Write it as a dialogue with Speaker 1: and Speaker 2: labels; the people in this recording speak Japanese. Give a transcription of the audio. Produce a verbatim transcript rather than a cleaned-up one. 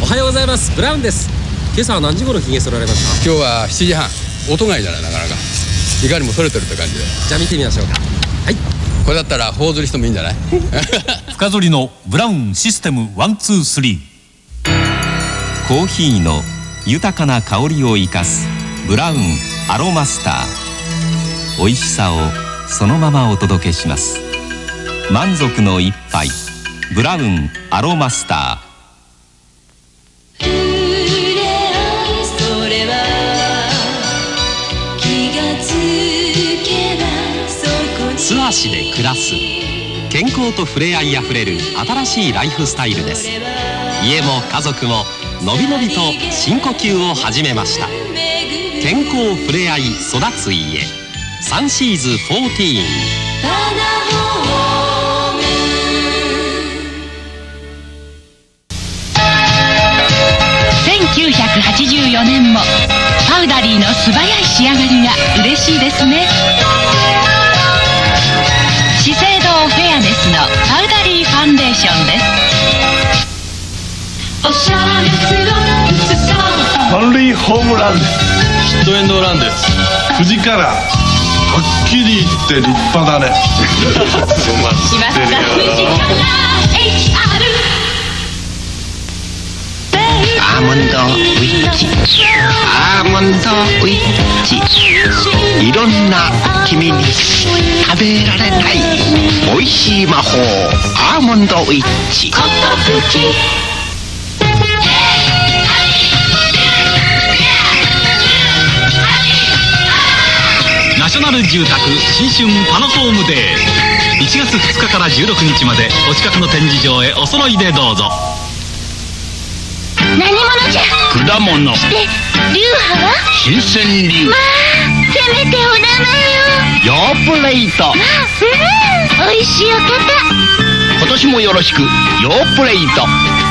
Speaker 1: はようございます。ブラウンです。今朝は何時頃ひげ剃られました？
Speaker 2: 今日はしちじはん。音がいいじゃない、なかなか。いかにも剃れてるって感じで。
Speaker 1: じゃあ見てみましょうか。はい、
Speaker 2: これだったら頬ずりしてもいいんじゃない？
Speaker 3: 深剃りのブラウンシステムワンツースリー。
Speaker 4: コーヒーの豊かな香りを生かすブラウンアロマスター。美味しさをそのままお届けします。満足の一杯ブラウンアロマスター。素足で暮らす健康と触れ合いあふれる新しいライフスタイルです。家も家族ものびのびと深呼吸を始めました。健康触れ合い育つ家サンシーズフォーティーン。
Speaker 5: せんきゅうひゃくはちじゅうよねんもパウダリーの素早い仕上がりが嬉しいですね。資生堂フェアネスのパウダリーファンデーションです。おしゃれすごくそう
Speaker 6: 満塁ホームランです。ヒットエンドランです。藤からはっきり言って立派だね。
Speaker 5: しまった藤から エイチアール
Speaker 7: アーモンドウィッチ、アーモンドウィッチ、いろんな君に食べられないおいしい魔法アーモンドウィッチ。
Speaker 3: ナショナル住宅新春パノホームデー、いちがつふつかからじゅうろくにちまでお近くの展示場へお揃いでどうぞ。
Speaker 5: 何者じゃ？
Speaker 7: 果物。
Speaker 5: して流派は？
Speaker 7: 新鮮流。
Speaker 5: まあせめてお名前を。
Speaker 7: ヨープレイト。
Speaker 5: あ、うん、おいしいお方。
Speaker 7: 今年もよろしくヨープレイト。